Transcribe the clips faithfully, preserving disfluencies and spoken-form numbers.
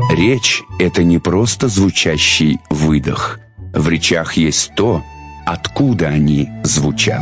Речь – это не просто звучащий выдох. В речах есть то, откуда они звучат.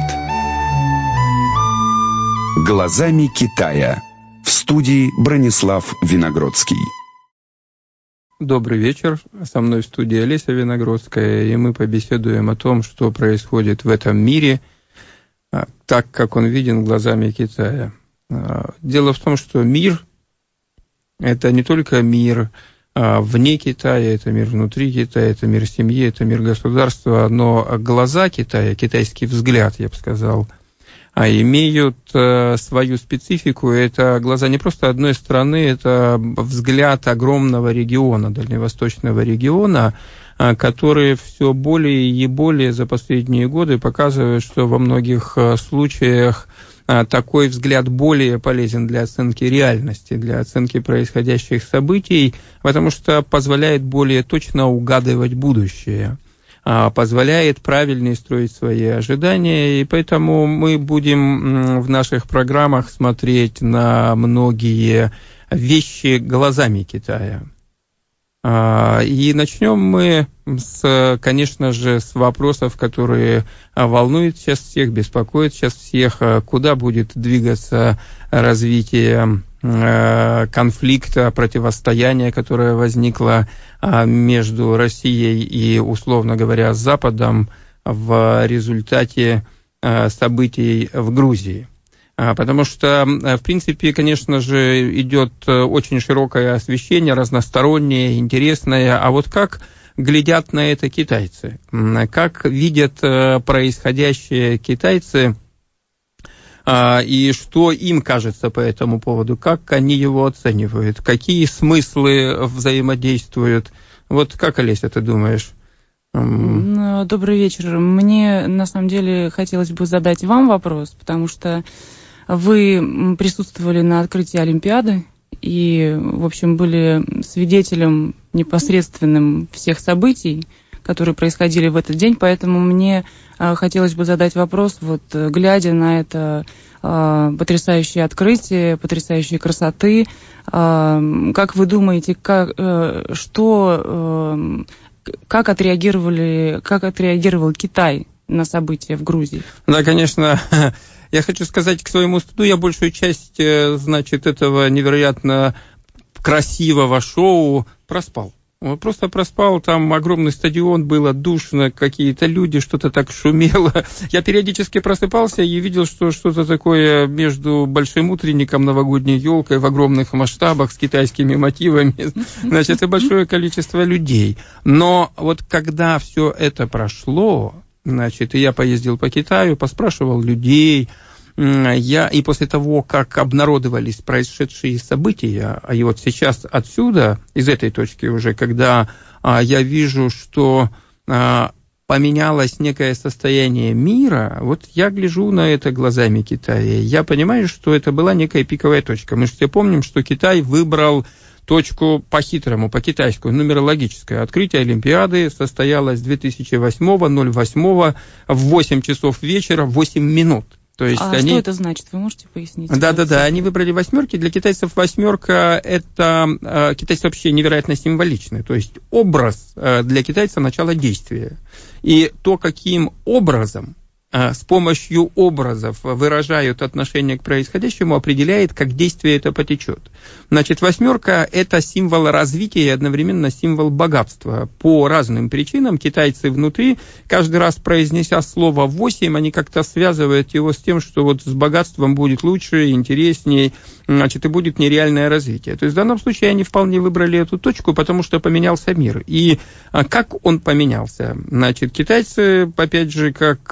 «Глазами Китая». В студии Бронислав Виногродский. Добрый вечер. Со мной в студии Олеся Виногродская, и мы побеседуем о том, что происходит в этом мире, так, как он виден глазами Китая. Дело в том, что мир – это не только мир вне Китая, это мир внутри Китая, это мир семьи, это мир государства, но глаза Китая, китайский взгляд, я бы сказал, имеют свою специфику. Это глаза не просто одной страны, это взгляд огромного региона, дальневосточного региона, который все более и более за последние годы показывает, что во многих случаях такой взгляд более полезен для оценки реальности, для оценки происходящих событий, потому что позволяет более точно угадывать будущее, позволяет правильнее строить свои ожидания, и поэтому мы будем в наших программах смотреть на многие вещи глазами Китая. И начнем мы, с, конечно же, с вопросов, которые волнуют сейчас всех, беспокоят сейчас всех, куда будет двигаться развитие конфликта, противостояния, которое возникло между Россией и, условно говоря, Западом в результате событий в Грузии. Потому что, в принципе, конечно же, идет очень широкое освещение, разностороннее, интересное. А вот как глядят на это китайцы? Как видят происходящее китайцы? И что им кажется по этому поводу? Как они его оценивают? Какие смыслы взаимодействуют? Вот как, Олеся, ты думаешь? Добрый вечер. Мне, на самом деле, хотелось бы задать вам вопрос, потому что вы присутствовали на открытии Олимпиады и, в общем, были свидетелем непосредственным всех событий, которые происходили в этот день, поэтому мне хотелось бы задать вопрос, вот, глядя на это потрясающее открытие, потрясающей красоты, как вы думаете, как, что, как отреагировали, как отреагировал Китай на события в Грузии? Да, конечно. Я хочу сказать, к своему стыду, я большую часть, значит, этого невероятно красивого шоу проспал. Просто проспал, там огромный стадион, было душно, какие-то люди, что-то так шумело. Я периодически просыпался и видел, что что-то такое между большим утренником, новогодней елкой в огромных масштабах с китайскими мотивами, значит, и большое количество людей. Но вот когда все это прошло, значит, и я поездил по Китаю, поспрашивал людей, я, и после того, как обнародовались происшедшие события, и вот сейчас отсюда, из этой точки уже, когда а, я вижу, что а, поменялось некое состояние мира, вот я гляжу на это глазами Китая. Я понимаю, что это была некая пиковая точка. Мы же все помним, что Китай выбрал точку по-хитрому, по-китайскому, нумерологическое. Открытие Олимпиады состоялось две тысячи восьмого, ноль восьмого в восемь часов вечера, восемь минут. То есть а они... что это значит? Вы можете пояснить? Да-да-да, они выбрали восьмерки. Для китайцев восьмерка – это китайцы вообще невероятно символичны. То есть образ для китайца – начало действия. И то, каким образом, с помощью образов выражают отношение к происходящему, определяет, как действие это потечет. Значит, восьмерка – это символ развития и одновременно символ богатства. По разным причинам китайцы внутри, каждый раз произнеся слово «восемь», они как-то связывают его с тем, что вот с богатством будет лучше, интереснее, значит, и будет нереальное развитие. То есть в данном случае они вполне выбрали эту точку, потому что поменялся мир. И как он поменялся? Значит, китайцы, опять же, как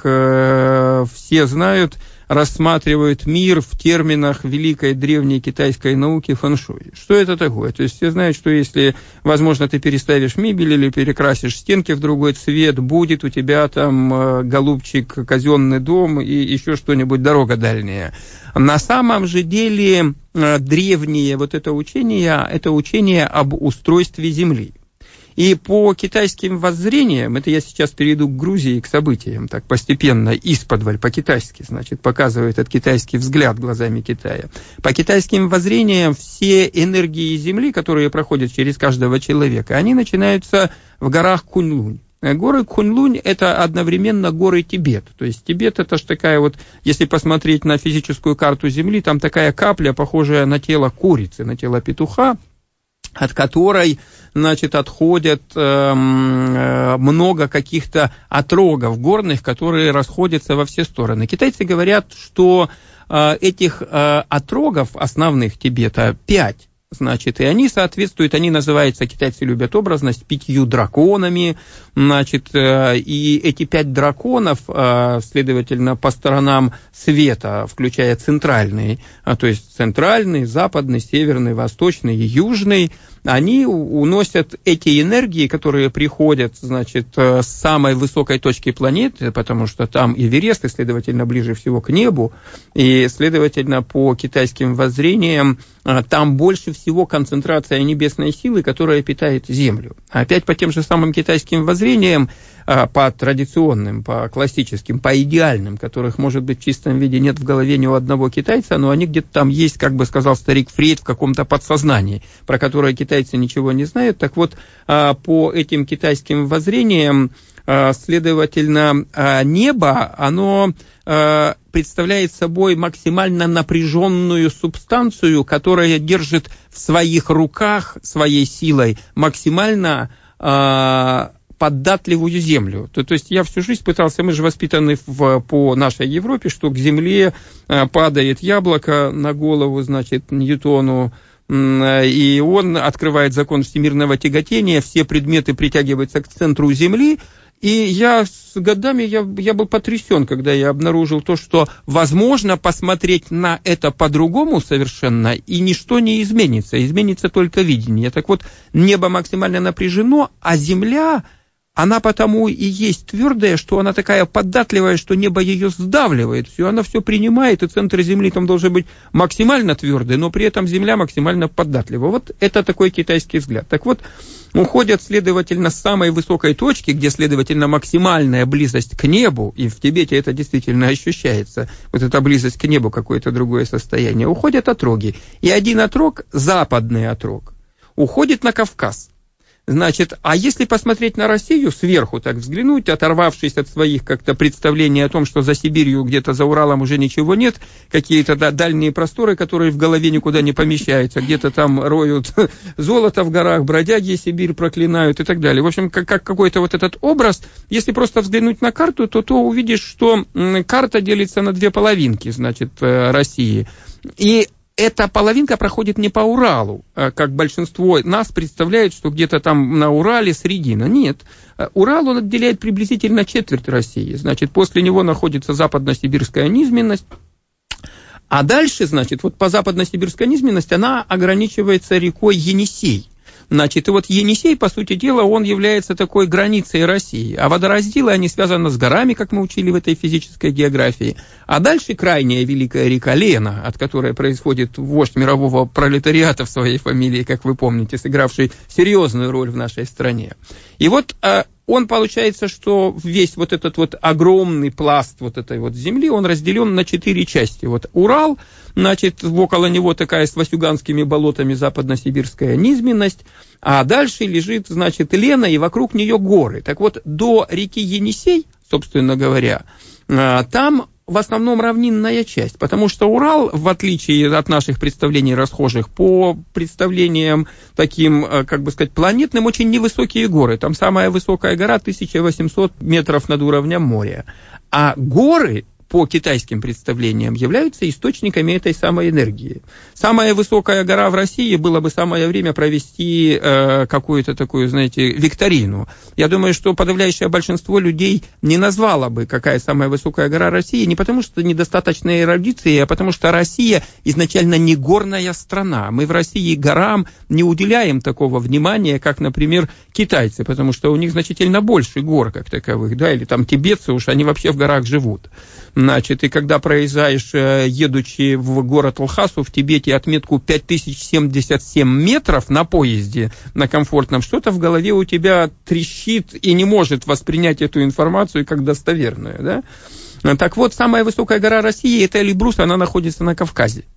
все знают, рассматривают мир в терминах великой древней китайской науки фэн-шуй. Что это такое? То есть все знают, что если, возможно, ты переставишь мебель или перекрасишь стенки в другой цвет, будет у тебя там, голубчик, казенный дом и еще что-нибудь, дорога дальняя. На самом же деле древнее вот это учение, это учение об устройстве Земли. И по китайским воззрениям, это я сейчас перейду к Грузии, к событиям, так постепенно, исподволь, по-китайски, значит, показываю этот китайский взгляд глазами Китая. По китайским воззрениям все энергии Земли, которые проходят через каждого человека, они начинаются в горах Куньлунь. Горы Куньлунь – это одновременно горы Тибет. То есть Тибет – это же такая вот, если посмотреть на физическую карту Земли, там такая капля, похожая на тело курицы, на тело петуха, от которой, значит, отходят э, много каких-то отрогов горных, которые расходятся во все стороны. Китайцы говорят, что э, этих э, отрогов основных Тибета пять. Значит, и они соответствуют, они называются, китайцы любят образность, пятью драконами, значит, и эти пять драконов, следовательно, по сторонам света, включая центральный, то есть центральный, западный, северный, восточный и южный, они уносят эти энергии, которые приходят, значит, с самой высокой точки планеты, потому что там Эверест, и, следовательно, ближе всего к небу, и, следовательно, по китайским воззрениям, там больше всего концентрация небесной силы, которая питает Землю. Опять по тем же самым китайским воззрениям, по традиционным, по классическим, по идеальным, которых, может быть, в чистом виде нет в голове ни у одного китайца, но они где-то там есть, как бы сказал старик Фрейд, в каком-то подсознании, про которое китайцы ничего не знают. Так вот, по этим китайским воззрениям, следовательно, небо, оно представляет собой максимально напряженную субстанцию, которая держит в своих руках своей силой максимально податливую землю. То, то есть я всю жизнь пытался, мы же воспитаны в, по нашей Европе, что к земле падает яблоко на голову, значит, Ньютону, и он открывает закон всемирного тяготения, все предметы притягиваются к центру Земли, и я с годами, я, я был потрясен, когда я обнаружил то, что возможно посмотреть на это по-другому совершенно, и ничто не изменится, изменится только видение. Так вот, небо максимально напряжено, а Земля, она потому и есть твердая, что она такая податливая, что небо ее сдавливает, все, она все принимает, и центр Земли там должен быть максимально твердый, но при этом Земля максимально податливая. Вот это такой китайский взгляд. Так вот, уходят, следовательно, с самой высокой точки, где, следовательно, максимальная близость к небу, и в Тибете это действительно ощущается, вот эта близость к небу, какое-то другое состояние, уходят отроги. И один отрог, западный отрог, уходит на Кавказ. Значит, а если посмотреть на Россию сверху, так взглянуть, оторвавшись от своих как-то представлений о том, что за Сибирью, где-то за Уралом уже ничего нет, какие-то да, дальние просторы, которые в голове никуда не помещаются, где-то там роют золото в горах, бродяги Сибирь проклинают и так далее. В общем, как, как какой-то вот этот образ, если просто взглянуть на карту, то, то увидишь, что карта делится на две половинки, значит, России. И эта половинка проходит не по Уралу, как большинство нас представляет, что где-то там на Урале средина. Нет, Урал он отделяет приблизительно четверть России. Значит, после него находится западно-сибирская низменность. А дальше, значит, вот по западно-сибирской низменности она ограничивается рекой Енисей. Значит, и вот Енисей, по сути дела, он является такой границей России. А водоразделы, они связаны с горами, как мы учили в этой физической географии. А дальше крайняя великая река Лена, от которой происходит вождь мирового пролетариата в своей фамилии, как вы помните, сыгравший серьезную роль в нашей стране. И вот он, получается, что весь вот этот вот огромный пласт вот этой вот земли, он разделен на четыре части. Вот Урал, значит, около него такая с васюганскими болотами западно-сибирская низменность, а дальше лежит, значит, Лена, и вокруг нее горы. Так вот, до реки Енисей, собственно говоря, там в основном равнинная часть, потому что Урал, в отличие от наших представлений расхожих, по представлениям таким, как бы сказать, планетным, очень невысокие горы. Там самая высокая гора тысяча восемьсот метров над уровнем моря. А горы, по китайским представлениям, являются источниками этой самой энергии. Самая высокая гора в России, было бы самое время провести э, какую-то такую, знаете, викторину. Я думаю, что подавляющее большинство людей не назвало бы, какая самая высокая гора России, не потому что недостаточная эрудиция, а потому что Россия изначально не горная страна. Мы в России горам не уделяем такого внимания, как, например, китайцы, потому что у них значительно больше гор как таковых, да, или там тибетцы уж, они вообще в горах живут. Значит, и когда проезжаешь, едучи в город Лхасу в Тибете, отметку пять тысяч семьдесят семь метров на поезде, на комфортном, что-то в голове у тебя трещит и не может воспринять эту информацию как достоверную, да? Так вот, самая высокая гора России, это Эльбрус, она находится на Кавказе.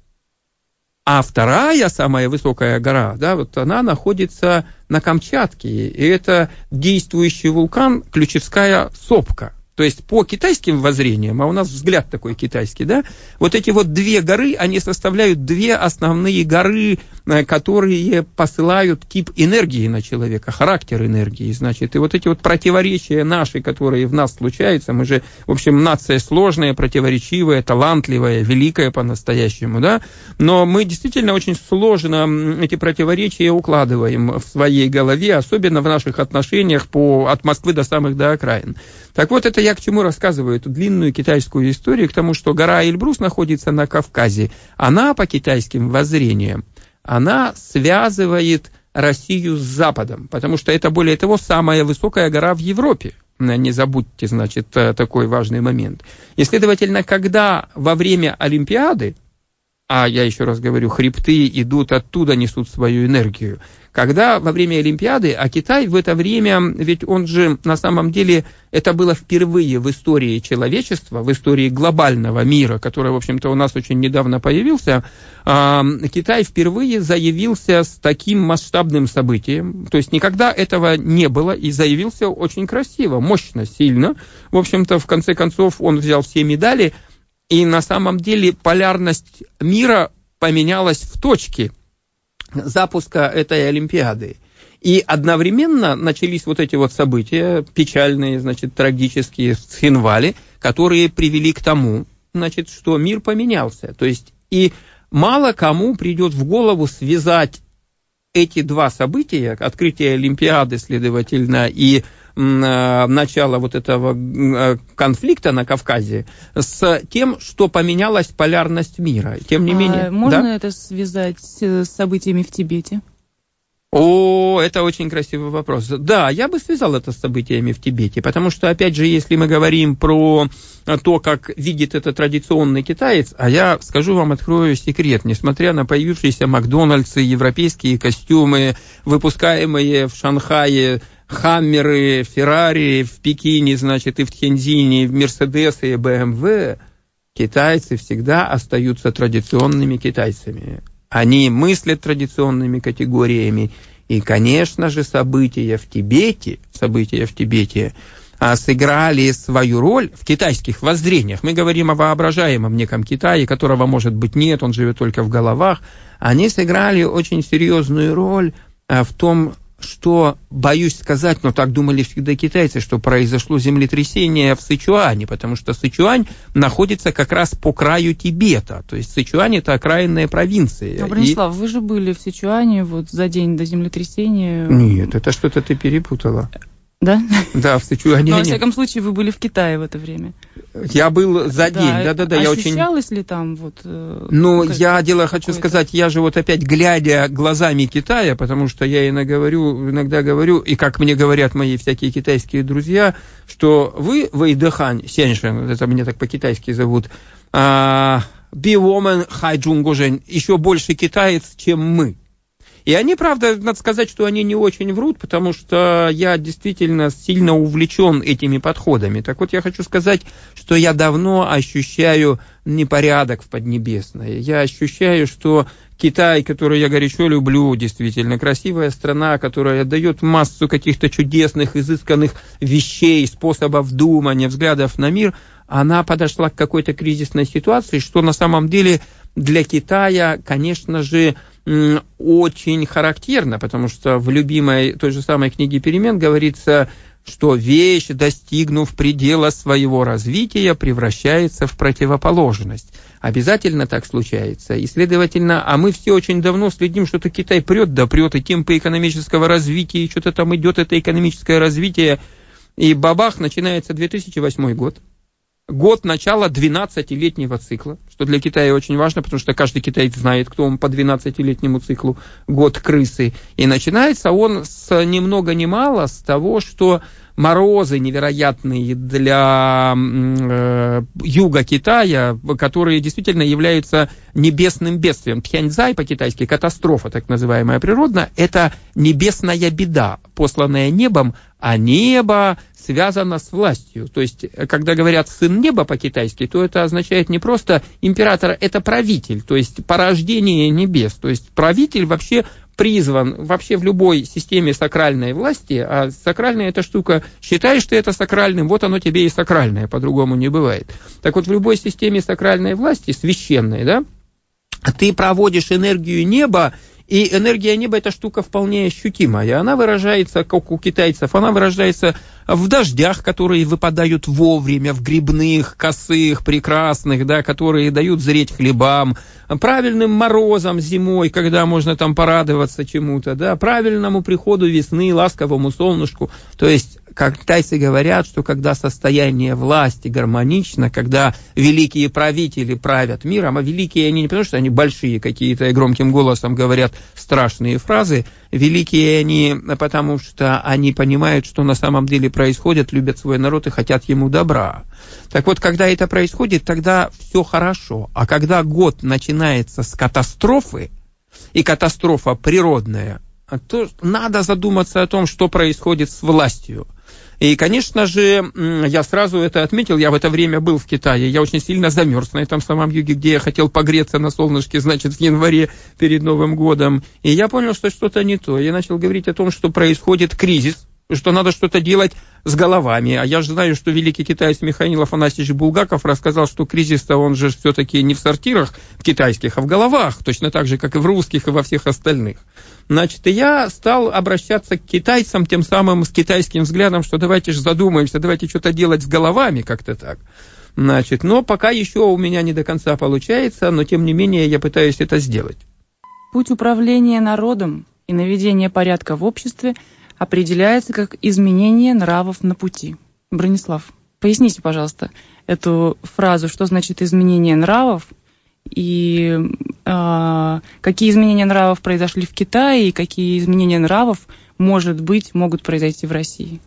А вторая, самая высокая гора, да, вот она находится на Камчатке, и это действующий вулкан Ключевская сопка. То есть по китайским воззрениям, а у нас взгляд такой китайский, да, вот эти вот две горы, они составляют две основные горы, которые посылают тип энергии на человека, характер энергии, значит, и вот эти вот противоречия наши, которые в нас случаются, мы же, в общем, нация сложная, противоречивая, талантливая, великая по-настоящему, да, но мы действительно очень сложно эти противоречия укладываем в своей голове, особенно в наших отношениях по, от Москвы до самых до окраин. Так вот, это я к чему рассказываю эту длинную китайскую историю, к тому, что гора Эльбрус находится на Кавказе. Она, по китайским воззрениям, она связывает Россию с Западом, потому что это, более того, самая высокая гора в Европе. Не забудьте, значит, такой важный момент. И, следовательно, когда во время Олимпиады, а я еще раз говорю, хребты идут оттуда, несут свою энергию, когда во время Олимпиады, а Китай в это время, ведь он же на самом деле, это было впервые в истории человечества, в истории глобального мира, который, в общем-то, у нас очень недавно появился, Китай впервые заявился с таким масштабным событием, то есть никогда этого не было, и заявился очень красиво, мощно, сильно. В общем-то, в конце концов, он взял все медали, и на самом деле полярность мира поменялась в точке запуска этой Олимпиады. И одновременно начались вот эти вот события, печальные, значит, трагические в Цхинвале, которые привели к тому, значит, что мир поменялся. То есть и мало кому придет в голову связать эти два события, открытие Олимпиады, следовательно, и начало вот этого конфликта на Кавказе, с тем, что поменялась полярность мира. Тем не а менее... Можно да? это связать с событиями в Тибете? О, это очень красивый вопрос. Да, я бы связал это с событиями в Тибете, потому что, опять же, если мы говорим про то, как видит это традиционный китаец, а я скажу вам, открою секрет, несмотря на появившиеся Макдональдсы, европейские костюмы, выпускаемые в Шанхае, Хаммеры, Феррари в Пекине, значит, и в Тхензине, и в Мерседесы, и бэ эм вэ, китайцы всегда остаются традиционными китайцами. Они мыслят традиционными категориями. И, конечно же, события в Тибете, события в Тибете сыграли свою роль в китайских воззрениях. Мы говорим о воображаемом неком Китае, которого, может быть, нет, он живет только в головах. Они сыграли очень серьезную роль в том, что, боюсь сказать, но так думали всегда китайцы, что произошло землетрясение в Сычуане, потому что Сычуань находится как раз по краю Тибета, то есть Сычуань — это окраинная провинция. А, Бронислав, и... вы же были в Сычуане вот за день до землетрясения. Нет, это что-то ты перепутала. Да? Да, в Сычуане. Но, во всяком случае, вы были в Китае в это время. Я был за день, да-да-да. Да, я ощущалось очень... ли там вот... Ну, я дело хочу сказать, я же вот опять глядя глазами Китая, потому что я иногда говорю, иногда говорю, и как мне говорят мои всякие китайские друзья, что вы, Вэйдэхань Сеньшэн, это мне так по-китайски зовут, Би-Woman Хайджунгожень, еще больше китаец, чем мы. И они, правда, надо сказать, что они не очень врут, потому что я действительно сильно увлечен этими подходами. Так вот, я хочу сказать, что я давно ощущаю непорядок в Поднебесной. Я ощущаю, что Китай, который я горячо люблю, действительно красивая страна, которая дает массу каких-то чудесных, изысканных вещей, способов думания, взглядов на мир, она подошла к какой-то кризисной ситуации, что на самом деле для Китая, конечно же, очень характерно, потому что в любимой той же самой книге «Перемен» говорится, что вещь, достигнув предела своего развития, превращается в противоположность. Обязательно так случается. И, следовательно, а мы все очень давно следим, что-то Китай прет, да прет, и темпы экономического развития, и что-то там идет, это экономическое развитие, и бабах, начинается две тысячи восьмой год. год начала двенадцатилетнего цикла, что для Китая очень важно, потому что каждый китаец знает, кто он по двенадцатилетнему циклу, год крысы. И начинается он с ни много ни мало с того, что морозы невероятные для э, юга Китая, которые действительно являются небесным бедствием. Тхяньцзай по-китайски, катастрофа так называемая природная, это небесная беда, посланная небом, а небо связано с властью. То есть, когда говорят «сын неба» по-китайски, то это означает не просто император, это правитель, то есть порождение небес. То есть правитель вообще призван вообще в любой системе сакральной власти, а сакральная эта штука, считаешь ты это сакральным, вот оно тебе и сакральное, по-другому не бывает. Так вот, в любой системе сакральной власти, священной, да, ты проводишь энергию неба, и энергия неба – эта штука вполне ощутимая. Она выражается, как у китайцев, она выражается в дождях, которые выпадают вовремя, в грибных, косых, прекрасных, да, которые дают зреть хлебам, правильным морозом зимой, когда можно там порадоваться чему-то, да, правильному приходу весны, ласковому солнышку. То есть, как китайцы говорят, что когда состояние власти гармонично, когда великие правители правят миром, а великие они не потому, что они большие какие-то и громким голосом говорят страшные фразы, великие они потому, что они понимают, что на самом деле происходит, любят свой народ и хотят ему добра. Так вот, когда это происходит, тогда все хорошо. А когда год начинается с катастрофы, и катастрофа природная, то надо задуматься о том, что происходит с властью. И, конечно же, я сразу это отметил, я в это время был в Китае, я очень сильно замерз на этом самом юге, где я хотел погреться на солнышке, значит, в январе перед Новым годом. И я понял, что что-то не то. Я начал говорить о том, что происходит кризис, что надо что-то делать с головами. А я же знаю, что великий китаец Михаил Афанасьевич Булгаков рассказал, что кризис-то он же все-таки не в сортирах китайских, а в головах, точно так же, как и в русских, и во всех остальных. Значит, и я стал обращаться к китайцам тем самым с китайским взглядом, что давайте же задумаемся, давайте что-то делать с головами, как-то так. Значит, но пока еще у меня не до конца получается, но тем не менее я пытаюсь это сделать. Путь управления народом и наведения порядка в обществе определяется как изменение нравов на пути. Бронислав, поясните, пожалуйста, эту фразу, что значит изменение нравов, и э, какие изменения нравов произошли в Китае, и какие изменения нравов, может быть, могут произойти в России?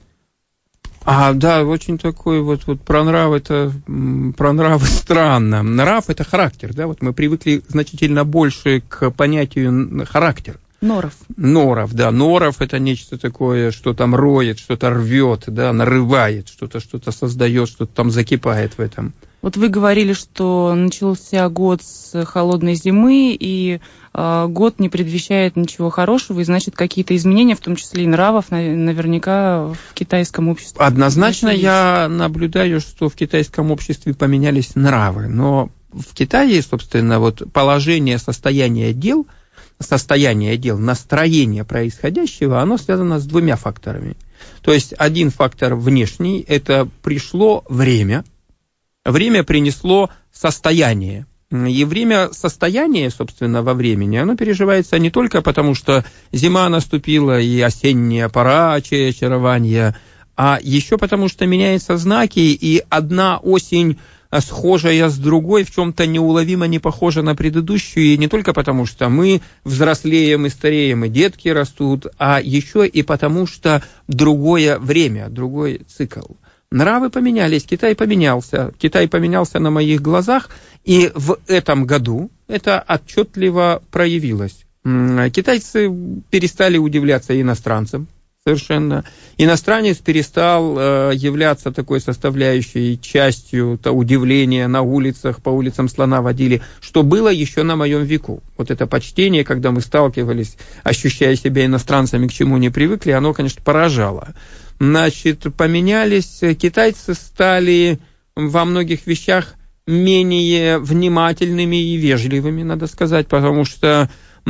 А, да, очень такой вот, вот про нрав это, про нравы странно. Нрав это характер, да, вот мы привыкли значительно больше к понятию характер. Норов. Норов, да. Норов – это нечто такое, что там роет, что-то рвет, да, нарывает, что-то, что-то создает, что-то там закипает в этом. Вот вы говорили, что начался год с холодной зимы, и э, год не предвещает ничего хорошего, и, значит, какие-то изменения, в том числе и нравов, наверняка в китайском обществе. Однозначно я наблюдаю, что в китайском обществе поменялись нравы, но в Китае, собственно, вот положение, состояние дел – состояние дел, настроение происходящего, оно связано с двумя факторами. То есть один фактор внешний, это пришло время, время принесло состояние. И время состояния, собственно, во времени, оно переживается не только потому, что зима наступила и осенняя пора очарования, а еще потому, что меняются знаки, и одна осень схожая с другой, в чем-то неуловимо не похожа на предыдущую, и не только потому, что мы взрослеем и стареем, и детки растут, а еще и потому, что другое время, другой цикл. Нравы поменялись, Китай поменялся. Китай поменялся на моих глазах, и в этом году это отчетливо проявилось. Китайцы перестали удивляться иностранцам. Совершенно. Иностранец перестал э, являться такой составляющей частью то удивления на улицах, по улицам слона водили, что было еще на моем веку. Вот это почтение, когда мы сталкивались, ощущая себя иностранцами, к чему не привыкли, оно, конечно, поражало. Значит, поменялись, китайцы стали во многих вещах менее внимательными и вежливыми, надо сказать, потому что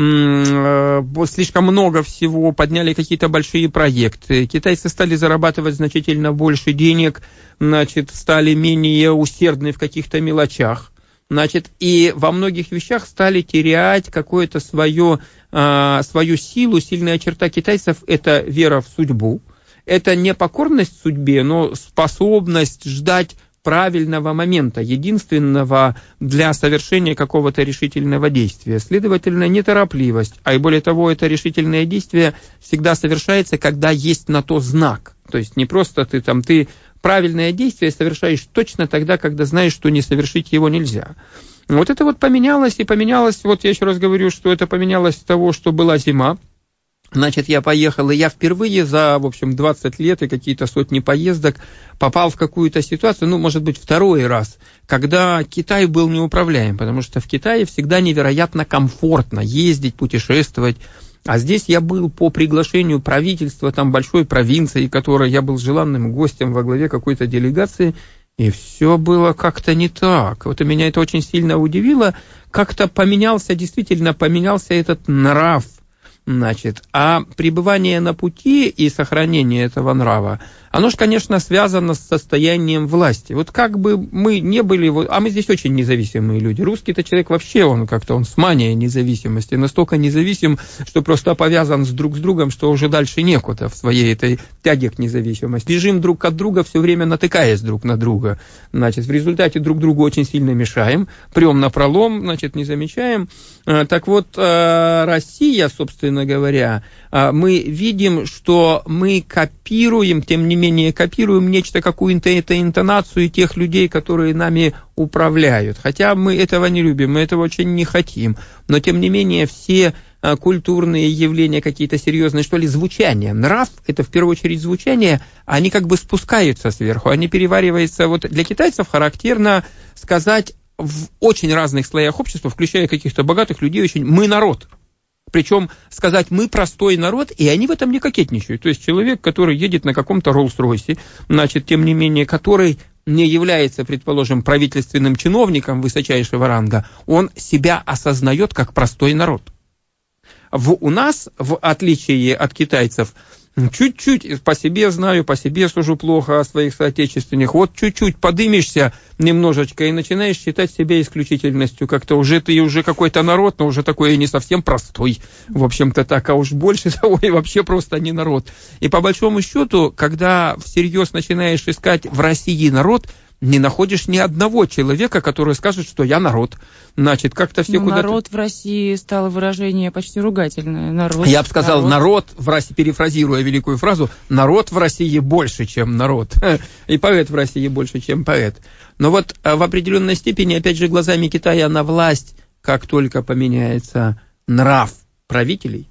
слишком много всего, подняли какие-то большие проекты. Китайцы стали зарабатывать значительно больше денег, значит, стали менее усердны в каких-то мелочах. Значит, и во многих вещах стали терять какую-то свою, свою силу. Сильная черта китайцев – это вера в судьбу. Это не покорность судьбе, но способность ждать правильного момента, единственного для совершения какого-то решительного действия. Следовательно, неторопливость, а и более того, это решительное действие всегда совершается, когда есть на то знак. То есть не просто ты там, ты правильное действие совершаешь точно тогда, когда знаешь, что не совершить его нельзя. Вот это вот поменялось, и поменялось, вот я еще раз говорю, что это поменялось с того, что была зима. Значит, я поехал, и я впервые за, в общем, двадцать лет и какие-то сотни поездок попал в какую-то ситуацию, ну, может быть, второй раз, когда Китай был неуправляем, потому что в Китае всегда невероятно комфортно ездить, путешествовать. А здесь я был по приглашению правительства, там большой провинции, которой я был желанным гостем во главе какой-то делегации, и все было как-то не так. Вот и меня это очень сильно удивило, как-то поменялся, действительно поменялся этот нрав. Значит, а пребывание на пути и сохранение этого нрава, оно же, конечно, связано с состоянием власти. Вот как бы мы не были, а мы здесь очень независимые люди. Русский-то человек вообще, он как-то, он с манией независимости, настолько независим, что просто повязан с друг с другом, что уже дальше некуда в своей этой тяге к независимости. Лежим друг от друга, все время натыкаясь друг на друга. Значит, в результате друг другу очень сильно мешаем, прем напролом, значит, не замечаем. Так вот, Россия, собственно говоря, мы видим, что мы копируем, тем не менее, копируем нечто, какую-то это интонацию тех людей, которые нами управляют. Хотя мы этого не любим, мы этого очень не хотим. Но, тем не менее, все культурные явления, какие-то серьезные, что ли, звучания. Нрав – это в первую очередь звучание, они как бы спускаются сверху, они перевариваются. Вот для китайцев характерно сказать в очень разных слоях общества, включая каких-то богатых людей, очень «мы народ». Причем сказать «мы простой народ», и они в этом не кокетничают. То есть человек, который едет на каком-то Роллс-Ройсе, значит, тем не менее, который не является, предположим, правительственным чиновником высочайшего ранга, он себя осознает как простой народ. В, у нас, в отличие от китайцев, чуть-чуть, по себе знаю, по себе сужу плохо о своих соотечественниках, вот чуть-чуть подымешься немножечко и начинаешь считать себя исключительностью, как-то уже ты уже какой-то народ, но уже такой не совсем простой, в общем-то так, а уж больше того и вообще просто не народ. И по большому счету, когда всерьез начинаешь искать в России народ, не находишь ни одного человека, который скажет, что я народ. Значит, как-то все ну, куда-то... Народ в России стало выражение почти ругательное. Народ, Я бы сказал, народ. народ в России, перефразируя великую фразу, народ в России больше, чем народ. И поэт в России больше, чем поэт. Но вот в определенной степени, опять же, глазами Китая на власть, как только поменяется нрав правителей,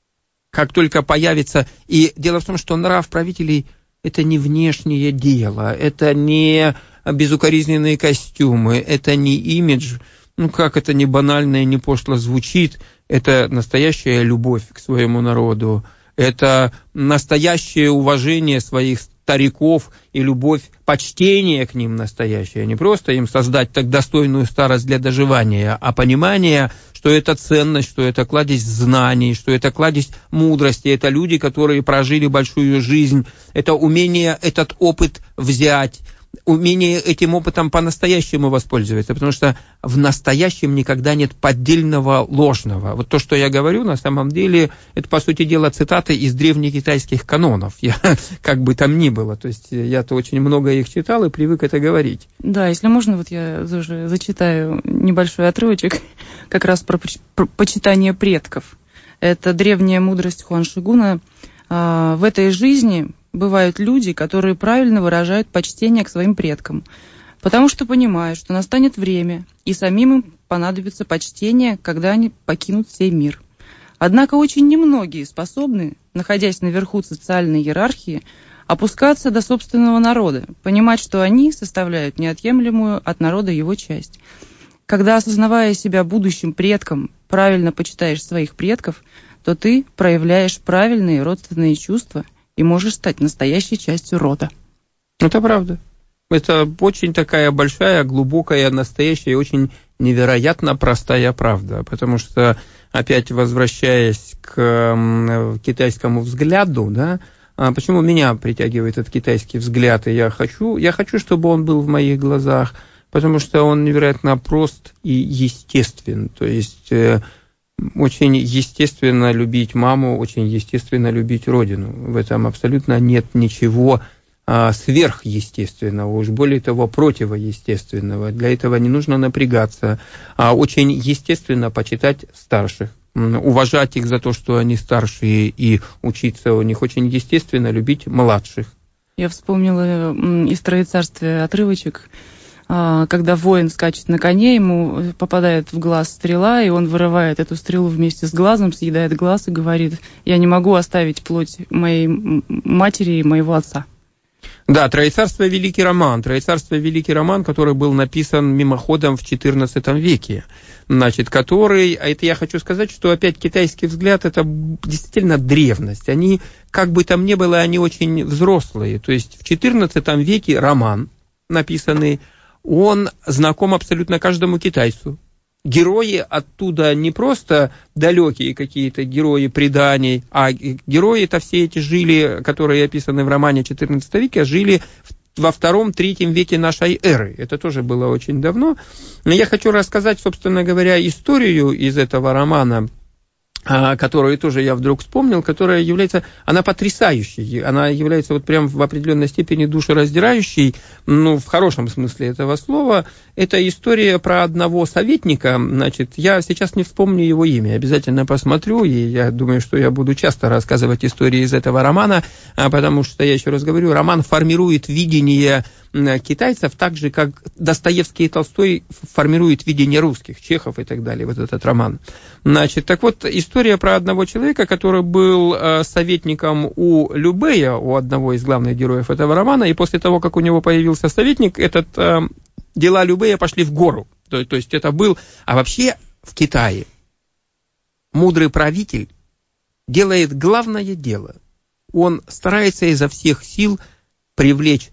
как только появится... И дело в том, что нрав правителей – это не внешнее дело, это не безукоризненные костюмы, это не имидж, ну как это не банально и не пошло звучит, это настоящая любовь к своему народу, это настоящее уважение своих стариков и любовь, почтение к ним настоящее, не просто им создать так достойную старость для доживания, а понимание, что это ценность, что это кладезь знаний, что это кладезь мудрости, это люди, которые прожили большую жизнь, это умение этот опыт взять, умение этим опытом по-настоящему воспользоваться, потому что в настоящем никогда нет поддельного ложного. Вот то, что я говорю, на самом деле, это, по сути дела, цитаты из древнекитайских канонов, я, как бы там ни было. То есть я-то очень много их читал и привык это говорить. Да, если можно, вот я тоже зачитаю небольшой отрывочек как раз про, про почитание предков. Это древняя мудрость Хуан Шигуна. В этой жизни бывают люди, которые правильно выражают почтение к своим предкам, потому что понимают, что настанет время, и самим им понадобится почтение, когда они покинут сей мир. Однако очень немногие способны, находясь наверху социальной иерархии, опускаться до собственного народа, понимать, что они составляют неотъемлемую от народа его часть. Когда, осознавая себя будущим предком, правильно почитаешь своих предков, то ты проявляешь правильные родственные чувства и можешь стать настоящей частью рода. Это правда. Это очень такая большая, глубокая, настоящая и очень невероятно простая правда. Потому что, опять возвращаясь к китайскому взгляду, да, почему меня притягивает этот китайский взгляд, и я хочу, я хочу, чтобы он был в моих глазах, потому что он невероятно прост и естествен. То есть очень естественно любить маму, очень естественно любить родину. В этом абсолютно нет ничего а, сверхъестественного, уж более того, противоестественного. Для этого не нужно напрягаться, а очень естественно почитать старших, уважать их за то, что они старшие, и учиться у них. Очень естественно любить младших. Я вспомнила из «Троецарствия» отрывочек, когда воин скачет на коне, ему попадает в глаз стрела, и он вырывает эту стрелу вместе с глазом, съедает глаз и говорит: «Я не могу оставить плоть моей матери и моего отца». Да, «Троецарствие» — великий роман. «Троецарствие» — великий роман, который был написан мимоходом в четырнадцатом веке. Значит, который, а это я хочу сказать, что опять китайский взгляд — это действительно древность. Они, как бы там ни было, они очень взрослые. То есть в четырнадцатом веке роман, написанный, он знаком абсолютно каждому китайцу. Герои оттуда не просто далекие какие-то герои преданий, а герои-то все эти жили, которые описаны в романе четырнадцатого века, жили во втором-третьем веке нашей эры. Это тоже было очень давно. Но я хочу рассказать, собственно говоря, историю из этого романа, которую тоже я вдруг вспомнил, которая является, она потрясающей, она является вот прям в определенной степени душераздирающей, ну, в хорошем смысле этого слова. Это история про одного советника, значит, я сейчас не вспомню его имя, обязательно посмотрю, и я думаю, что я буду часто рассказывать истории из этого романа, потому что, я еще раз говорю, роман формирует видение китайцев так же, как Достоевский и Толстой формируют видение русских, чехов и так далее, вот этот роман. Значит, так вот, история про одного человека, который был советником у Лю Бэя, у одного из главных героев этого романа, и после того, как у него появился советник, этот, дела Лю Бэя пошли в гору. То, то есть это был... А вообще в Китае мудрый правитель делает главное дело. Он старается изо всех сил привлечь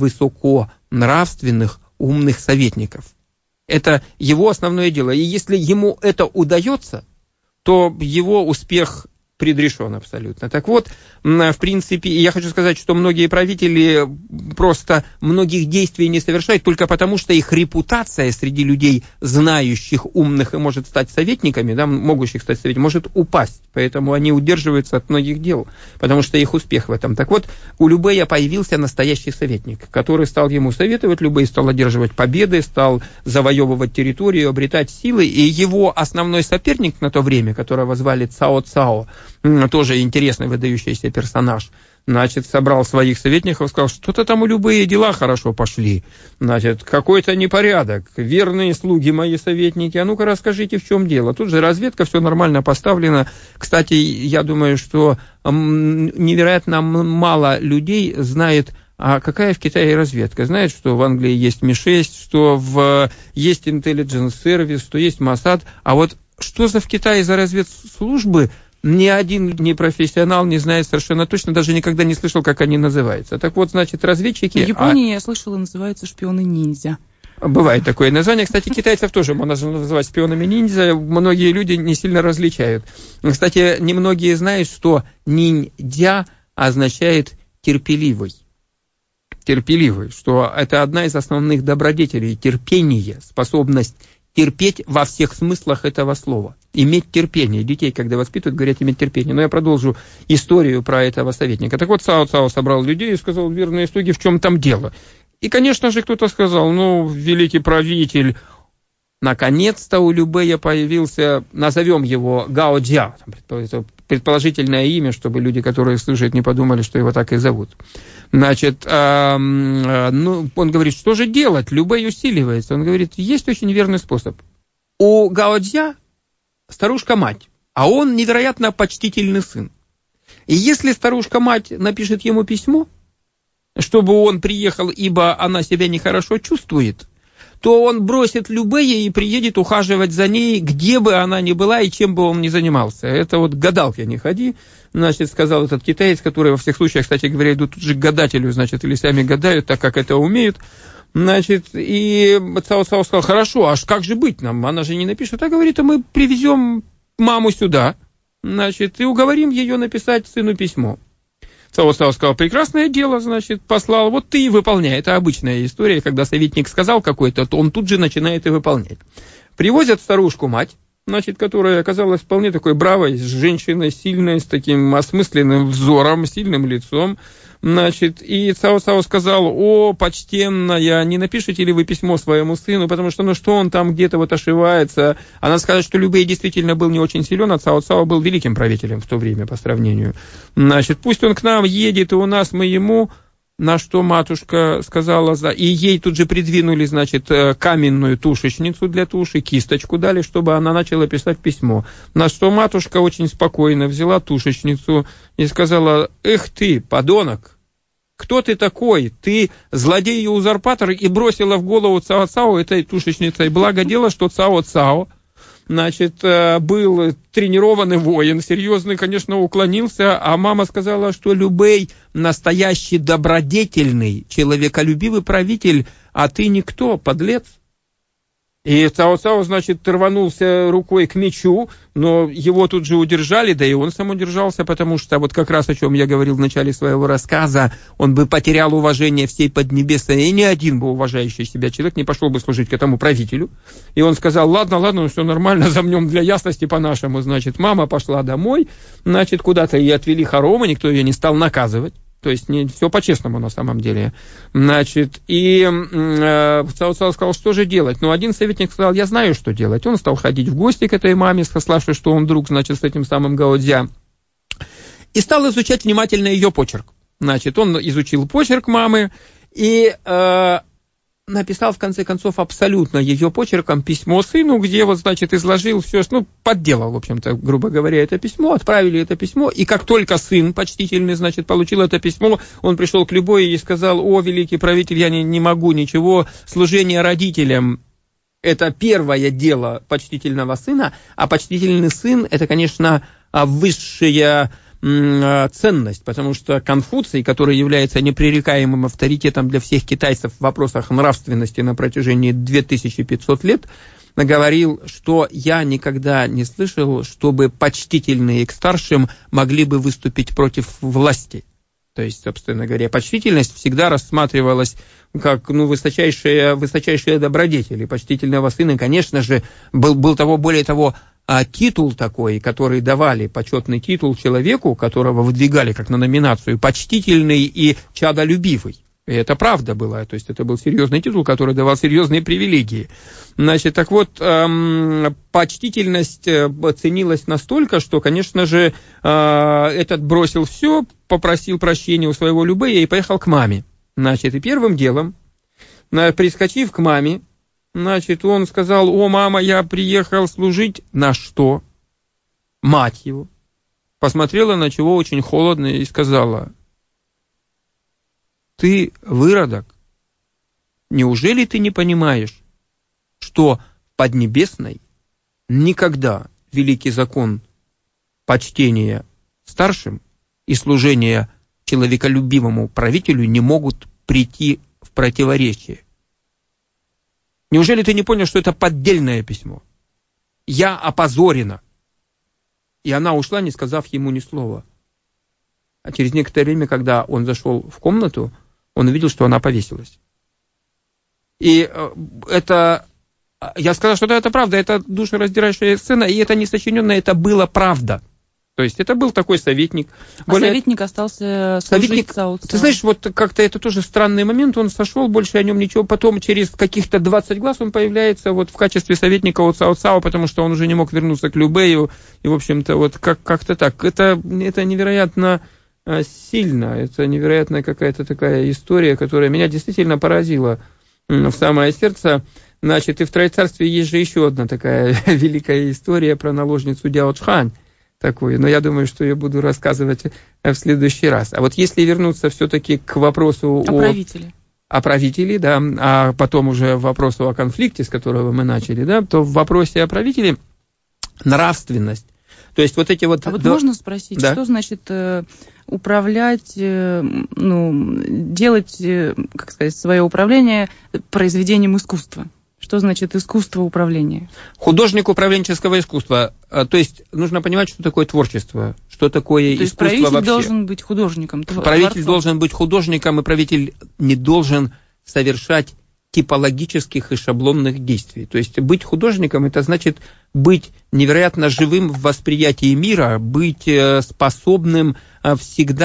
высоконравственных, умных советников. Это его основное дело. И если ему это удается, то его успех предрешен абсолютно. Так вот, в принципе, я хочу сказать, что многие правители просто многих действий не совершают только потому, что их репутация среди людей, знающих, умных и может стать советниками, да, могущих стать советниками, может упасть. Поэтому они удерживаются от многих дел, потому что их успех в этом. Так вот, у Лю Бэя появился настоящий советник, который стал ему советовать. Лю Бэй стал одерживать победы, стал завоевывать территорию, обретать силы, и его основной соперник на то время, которого звали Цао Цао, тоже интересный, выдающийся персонаж, значит, собрал своих советников и сказал: что-то там у Лю Бэя дела хорошо пошли, значит, какой-то непорядок, верные слуги мои советники, а ну-ка расскажите, в чем дело. Тут же разведка, все нормально поставлено. Кстати, я думаю, что невероятно мало людей знает, а какая в Китае разведка. Знает, что в Англии есть Ми шесть, что в, есть Intelligence Service, что есть Моссад, а вот что за в Китае за разведслужбы, ни один не профессионал не знает совершенно точно, даже никогда не слышал, как они называются. Так вот, значит, разведчики... В Японии, а... я слышала, называются шпионы-ниндзя. Бывает такое название. Кстати, китайцев тоже можно называть шпионами-ниндзя. Многие люди не сильно различают. Кстати, немногие знают, что ниндзя означает терпеливый. Терпеливый, что это одна из основных добродетелей. Терпение, способность терпеть во всех смыслах этого слова. Иметь терпение. Детей, когда воспитывают, говорят иметь терпение. Но я продолжу историю про этого советника. Так вот, Цао Цао собрал людей и сказал: верные слуги, в чем там дело? И, конечно же, кто-то сказал: ну, великий правитель, наконец-то у Лю Бэя появился, назовем его Гао Дзя, предположительное имя, чтобы люди, которые слушают, не подумали, что его так и зовут. Значит, э, э, ну, он говорит: что же делать? Лю Бэй усиливается. Он говорит: есть очень верный способ. У Гао Дзя старушка-мать, а он невероятно почтительный сын. И если старушка-мать напишет ему письмо, чтобы он приехал, ибо она себя нехорошо чувствует, то он бросит Лю Бэя и приедет ухаживать за ней, где бы она ни была и чем бы он ни занимался. Это вот гадалки не ходи, значит, сказал этот китаец, который во всех случаях, кстати говоря, идут тут же к гадателю, значит, или сами гадают, так как это умеют. Значит, и Цао Цао сказал: хорошо, аж как же быть нам? Она же не напишет. А говорит: а мы привезем маму сюда, значит, и уговорим ее написать сыну письмо. Цао Цао сказал: прекрасное дело, значит, послал, вот ты и выполняй. Это обычная история, когда советник сказал какой-то, то он тут же начинает и выполнять. Привозят старушку-мать, значит, которая оказалась вполне такой бравой, женщиной, сильной, с таким осмысленным взором, сильным лицом. Значит, и Цао-Цао сказал: о, почтенная, не напишите ли вы письмо своему сыну, потому что, ну, что он там где-то вот ошивается. Она сказала, что Любэй действительно был не очень силен, а Цао-Цао был великим правителем в то время по сравнению. Значит, пусть он к нам едет, и у нас мы ему... На что матушка сказала, и ей тут же придвинули, значит, каменную тушечницу для туши, кисточку дали, чтобы она начала писать письмо. На что матушка очень спокойно взяла тушечницу и сказала: эх ты, подонок, кто ты такой? Ты злодей и узурпатор, и бросила в голову Цао-Цао этой тушечницей. Благо дело, что Цао-Цао, значит, был тренированный воин, серьезный, конечно, уклонился, а мама сказала, что Любэй настоящий добродетельный, человеколюбивый правитель, а ты никто, подлец. И Цао-Цао, значит, рванулся рукой к мечу, но его тут же удержали, да и он сам удержался, потому что, вот как раз о чем я говорил в начале своего рассказа, он бы потерял уважение всей Поднебесной, и ни один бы уважающий себя человек не пошел бы служить к этому правителю. И он сказал: ладно, ладно, все нормально, замнем для ясности по-нашему. Значит, мама пошла домой, значит, куда-то ее отвели хоромы, никто ее не стал наказывать. То есть не, все по-честному на самом деле. Значит, и э, Цао-Цао сказал, что же делать? Ну, один советник сказал: я знаю, что делать. Он стал ходить в гости к этой маме, сославшись, что он друг, значит, с этим самым Гао-Дзя, и стал изучать внимательно ее почерк. Значит, он изучил почерк мамы и э, написал, в конце концов, абсолютно ее почерком письмо сыну, где вот, значит, изложил все, ну, подделал, в общем-то, грубо говоря, это письмо, отправили это письмо, и как только сын почтительный, значит, получил это письмо, он пришел к Любэю и сказал: о, великий правитель, я не, не могу ничего, служение родителям — это первое дело почтительного сына, а почтительный сын — это, конечно, высшая ценность, потому что Конфуций, который является непререкаемым авторитетом для всех китайцев в вопросах нравственности на протяжении две тысячи пятьсот лет, говорил, что я никогда не слышал, чтобы почтительные к старшим могли бы выступить против власти. То есть, собственно говоря, почтительность всегда рассматривалась как, ну, высочайшая, высочайшая добродетель. И почтительного сына, конечно же, был, был того, более того, а титул такой, который давали, почетный титул человеку, которого выдвигали как на номинацию, почтительный и чадолюбивый. И это правда было, то есть это был серьезный титул, который давал серьезные привилегии. Значит, так вот, эм, почтительность ценилась настолько, что, конечно же, э, этот бросил все, попросил прощения у своего Любэя и поехал к маме. Значит, и первым делом, прискочив к маме, значит, он сказал: о, мама, я приехал служить. На что? Мать его посмотрела на чего очень холодно и сказала: ты выродок, неужели ты не понимаешь, что в Поднебесной никогда великий закон почтения старшим и служения человеколюбивому правителю не могут прийти в противоречие? Неужели ты не понял, что это поддельное письмо? Я опозорена. И она ушла, не сказав ему ни слова. А через некоторое время, когда он зашел в комнату, он увидел, что она повесилась. И это... Я сказал, что да, это правда, это душераздирающая сцена, и это не сочиненное, это было правда. То есть это был такой советник. А более... советник остался служить Цао-Цао. Ты знаешь, вот как-то это тоже странный момент, он сошел, больше о нем ничего, потом через каких-то двадцать глаз он появляется вот в качестве советника у Цао-Цао, потому что он уже не мог вернуться к Любэю, и, в общем-то, вот как- как-то так. Это, это невероятно сильно, это невероятная какая-то такая история, которая меня действительно поразила в самое сердце. Значит, и в Троецарстве есть же еще одна такая великая история про наложницу Дяо Чхань. Такую, но я думаю, что я буду рассказывать в следующий раз. А вот если вернуться все-таки к вопросу о, о правителе, о правителе, да, а потом уже вопросу о конфликте, с которого мы начали, да, то в вопросе о правителе нравственность. То есть вот эти вот... А вот до... можно спросить, да? Что значит э, управлять, э, ну, делать, э, как сказать, свое управление произведением искусства? Что значит искусство управления? Художник управленческого искусства. То есть нужно понимать, что такое творчество, что такое То искусство вообще. То есть правитель должен быть художником. Правитель творцом. должен быть художником, и правитель не должен совершать типологических и шаблонных действий. То есть быть художником — это значит быть невероятно живым в восприятии мира, быть способным всегда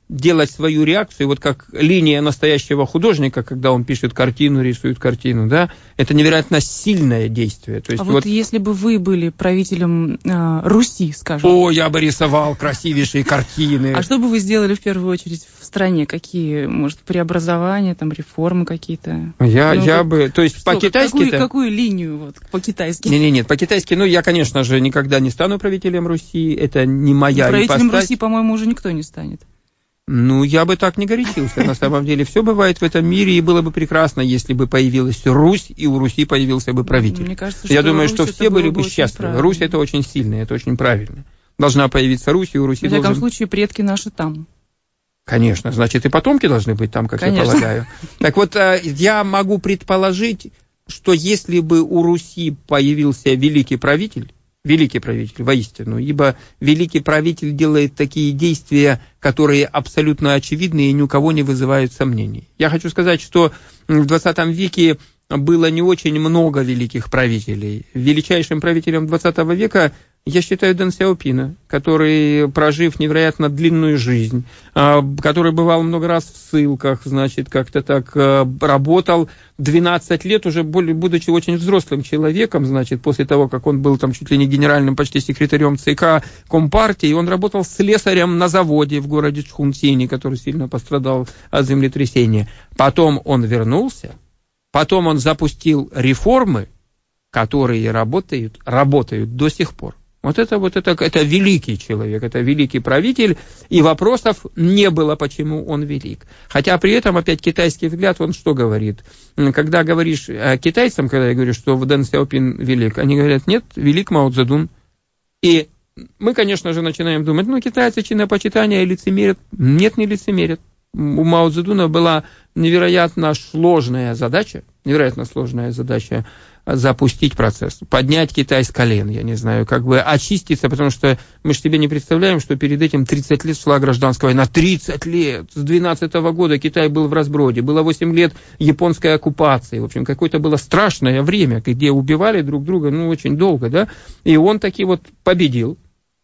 делать свою реакцию, вот как линия настоящего художника, когда он пишет картину, рисует картину, да, это невероятно сильное действие. То есть а вот, вот если бы вы были правителем э, Руси, скажем. О, я бы рисовал красивейшие картины. А что бы вы сделали в первую очередь в стране? Какие, может, преобразования, там, реформы какие-то? Я, ну, я вот, бы, то есть что, по-китайски... Какую, какую линию вот, по-китайски? Нет, нет, нет, по-китайски, ну, я, конечно же, никогда не стану правителем Руси, это не моя ипостась. Правителем Руси, по-моему, уже никто не станет. Ну, я бы так не горячился. На самом деле, все бывает в этом мире, и было бы прекрасно, если бы появилась Русь, и у Руси появился бы правитель. Мне кажется, что я думаю, Русь что все были бы счастливы. Правильно. Русь — это очень сильно, это очень правильно. Должна появиться Русь, и у Руси В всяком должен... случае, предки наши там. Конечно, значит, и потомки должны быть там, как Конечно. Я полагаю. Так вот, я могу предположить, что если бы у Руси появился великий правитель, великий правитель, воистину, ибо великий правитель делает такие действия, которые абсолютно очевидны и ни у кого не вызывают сомнений. Я хочу сказать, что в двадцатом веке было не очень много великих правителей. Величайшим правителем двадцатого века я считаю Дэн Сяопина, который, прожив невероятно длинную жизнь, который бывал много раз в ссылках, значит, как-то так работал двенадцать лет, уже будучи очень взрослым человеком, значит, после того, как он был там чуть ли не генеральным почти секретарем ЦК Компартии, он работал слесарем на заводе в городе Чхунсине, который сильно пострадал от землетрясения. Потом он вернулся, потом он запустил реформы, которые работают, работают до сих пор. Вот это вот это, это великий человек, это великий правитель, и вопросов не было, почему он велик. Хотя при этом опять китайский взгляд, он что говорит? Когда говоришь китайцам, когда я говорю, что Дэн Сяопин велик, они говорят, нет, велик Мао Цзэдун. И мы, конечно же, начинаем думать, ну, китайцы чинопочитания лицемерят. Нет, не лицемерят. У Мао Цзэдуна была невероятно сложная задача, невероятно сложная задача запустить процесс, поднять Китай с колен, я не знаю, как бы очиститься, потому что мы же себе не представляем, что перед этим тридцать лет шла гражданская война. тридцать лет! С двенадцатого года Китай был в разброде, было восемь лет японской оккупации, в общем, какое-то было страшное время, где убивали друг друга, ну, очень долго, да, и он таки вот победил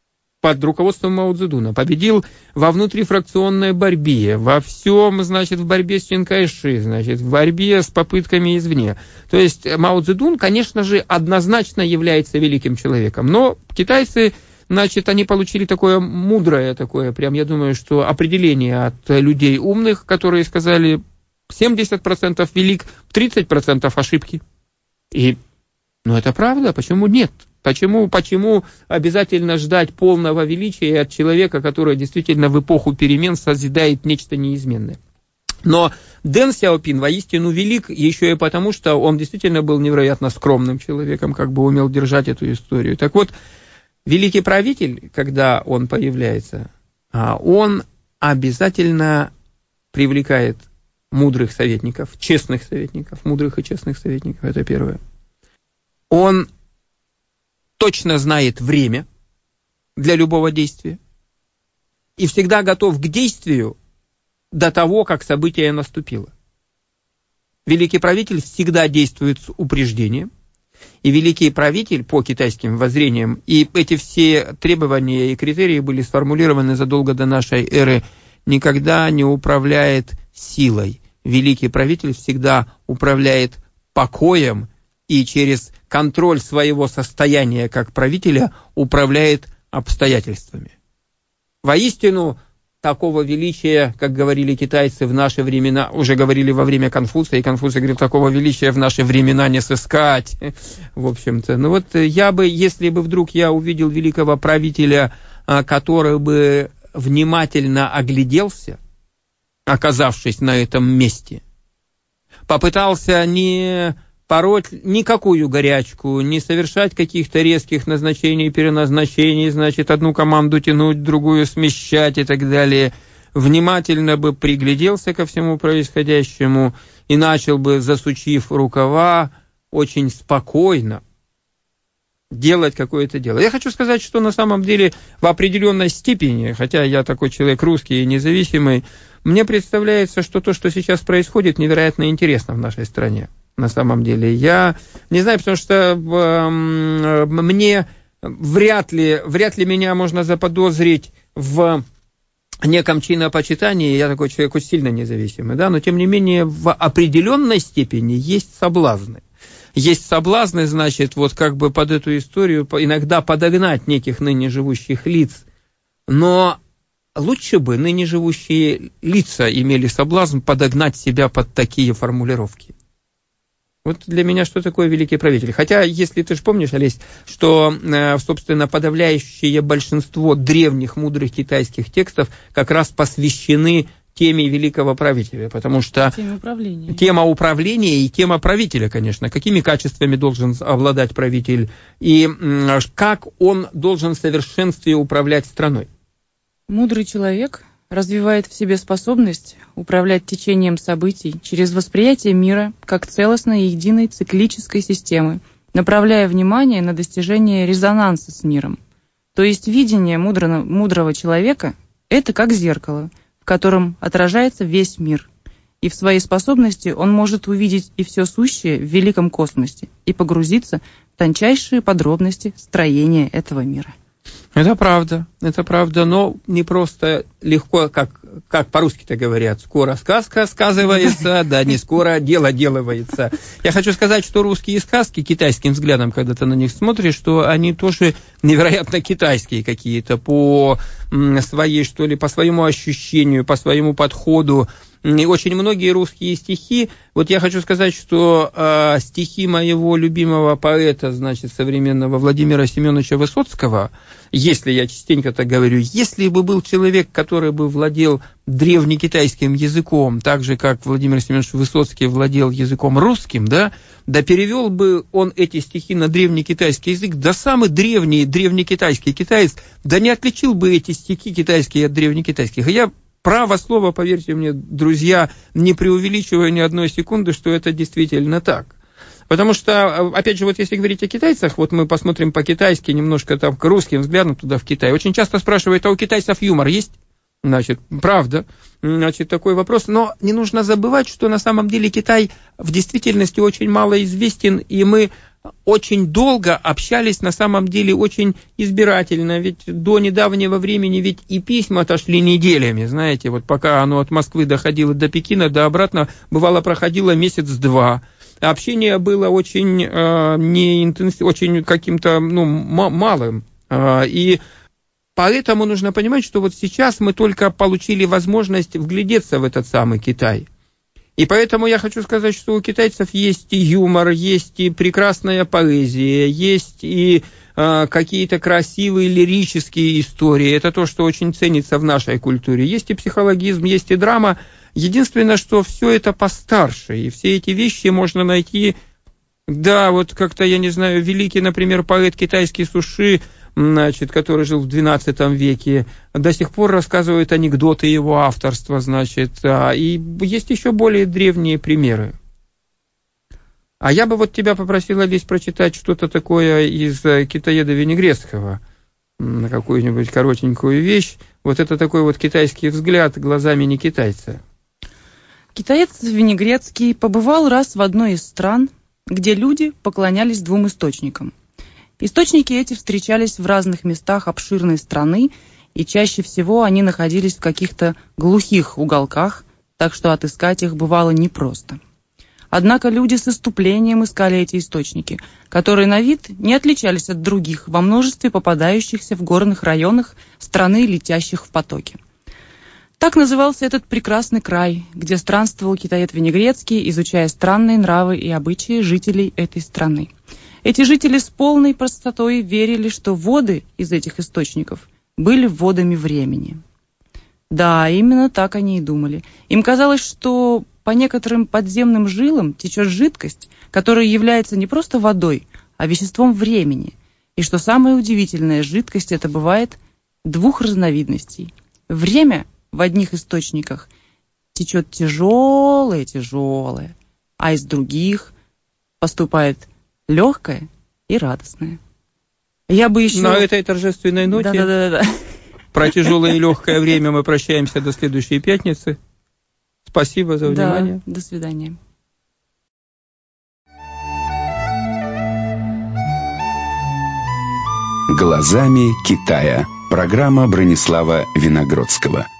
под руководством Мао Цзэдуна, победил во внутрифракционной борьбе, во всем, значит, в борьбе с Чен Кайши, значит, в борьбе с попытками извне. То есть Мао Цзэдун, конечно же, однозначно является великим человеком, но китайцы, значит, они получили такое мудрое, такое, прям, я думаю, что определение от людей умных, которые сказали, семьдесят процентов велик, тридцать процентов ошибки. И, ну, это правда, почему нет? Почему, почему обязательно ждать полного величия от человека, который действительно в эпоху перемен созидает нечто неизменное? Но Дэн Сяопин воистину велик еще и потому, что он действительно был невероятно скромным человеком, как бы умел держать эту историю. Так вот, великий правитель, когда он появляется, он обязательно привлекает мудрых советников, честных советников, мудрых и честных советников, это первое. Он точно знает время для любого действия и всегда готов к действию до того, как событие наступило. Великий правитель всегда действует с упреждением, и великий правитель по китайским воззрениям, и эти все требования и критерии были сформулированы задолго до нашей эры, никогда не управляет силой. Великий правитель всегда управляет покоем и через контроль своего состояния как правителя управляет обстоятельствами. Воистину, такого величия, как говорили китайцы в наши времена, уже говорили во время Конфуция, и Конфуций говорил, такого величия в наши времена не сыскать, в общем-то. Ну вот я бы, если бы вдруг я увидел великого правителя, который бы внимательно огляделся, оказавшись на этом месте, попытался не пороть никакую горячку, не совершать каких-то резких назначений и переназначений, значит, одну команду тянуть, другую смещать и так далее, внимательно бы пригляделся ко всему происходящему и начал бы, засучив рукава, очень спокойно делать какое-то дело. Я хочу сказать, что на самом деле в определенной степени, хотя я такой человек русский и независимый, мне представляется, что то, что сейчас происходит, невероятно интересно в нашей стране. На самом деле. Я не знаю, потому что э, мне вряд ли, вряд ли меня можно заподозрить в неком чинопочитании, я такой человек очень сильно независимый, да, но тем не менее в определенной степени есть соблазны. Есть соблазны, значит, вот как бы под эту историю иногда подогнать неких ныне живущих лиц, но лучше бы ныне живущие лица имели соблазн подогнать себя под такие формулировки. Вот для меня что такое великий правитель? Хотя, если ты же помнишь, Олесь, что, собственно, подавляющее большинство древних мудрых китайских текстов как раз посвящены теме великого правителя, потому что тема управления. тема управления и тема правителя, конечно, какими качествами должен обладать правитель и как он должен в совершенстве управлять страной. Мудрый человек развивает в себе способность управлять течением событий через восприятие мира как целостной и единой циклической системы, направляя внимание на достижение резонанса с миром. То есть видение мудрого, мудрого человека – это как зеркало, в котором отражается весь мир. И в своей способности он может увидеть и все сущее в великом космосе и погрузиться в тончайшие подробности строения этого мира. Это правда, это правда, но не просто легко, как, как по-русски-то говорят, скоро сказка сказывается, да, не скоро дело делывается. Я хочу сказать, что русские сказки, китайским взглядом, когда ты на них смотришь, что они тоже невероятно китайские какие-то по своей, что ли, по своему ощущению, по своему подходу. И очень многие русские стихи, вот я хочу сказать, что э, стихи моего любимого поэта, значит, современного Владимира Семеновича Высоцкого, если я частенько так говорю, если бы был человек, который бы владел древнекитайским языком, так же, как Владимир Семенович Высоцкий владел языком русским, да, да перевел бы он эти стихи на древнекитайский язык, да самый древний древнекитайский китаец, да не отличил бы эти стихи китайские от древнекитайских. И я право слово, поверьте мне, друзья, не преувеличивая ни одной секунды, что это действительно так. Потому что, опять же, вот если говорить о китайцах, вот мы посмотрим по-китайски, немножко там к русским взглядам туда в Китай. Очень часто спрашивают, а у китайцев юмор есть? Значит, правда, значит, такой вопрос. Но не нужно забывать, что на самом деле Китай в действительности очень мало известен, и мы очень долго общались, на самом деле, очень избирательно, ведь до недавнего времени ведь и письма-то шли неделями, знаете, вот пока оно от Москвы доходило до Пекина, да обратно, бывало, проходило месяц-два. Общение было очень, э, не интенсив, очень каким-то, ну, м- малым, э, и поэтому нужно понимать, что вот сейчас мы только получили возможность вглядеться в этот самый Китай. И поэтому я хочу сказать, что у китайцев есть и юмор, есть и прекрасная поэзия, есть и э, какие-то красивые лирические истории. Это то, что очень ценится в нашей культуре. Есть и психологизм, есть и драма. Единственное, что все это постарше, и все эти вещи можно найти, да, вот как-то, я не знаю, великий, например, поэт китайский Суши, значит, который жил в двенадцатом веке, до сих пор рассказывает анекдоты его авторства, значит, и есть еще более древние примеры. А я бы вот тебя попросила, Лесь, прочитать что-то такое из Китаеда Винегретского, на какую-нибудь коротенькую вещь. Вот это такой вот китайский взгляд глазами не китайца. Китаец Винегретский побывал раз в одной из стран, где люди поклонялись двум источникам. Источники эти встречались в разных местах обширной страны, и чаще всего они находились в каких-то глухих уголках, так что отыскать их бывало непросто. Однако люди с исступлением искали эти источники, которые на вид не отличались от других во множестве попадающихся в горных районах страны, летящих в потоке. Так назывался этот прекрасный край, где странствовал китаец Винегретский, изучая странные нравы и обычаи жителей этой страны. Эти жители с полной простотой верили, что воды из этих источников были водами времени. Да, именно так они и думали. Им казалось, что по некоторым подземным жилам течет жидкость, которая является не просто водой, а веществом времени. И что самое удивительное, жидкость эта бывает двух разновидностей. Время в одних источниках течет тяжелое-тяжелое, а из других поступает легкое и радостное. Я бы еще... На этой торжественной ноте Да-да-да. про тяжелое и легкое время мы прощаемся до следующей пятницы. Спасибо за внимание. Да, до свидания. «Глазами Китая». Программа Бронислава Виногродского.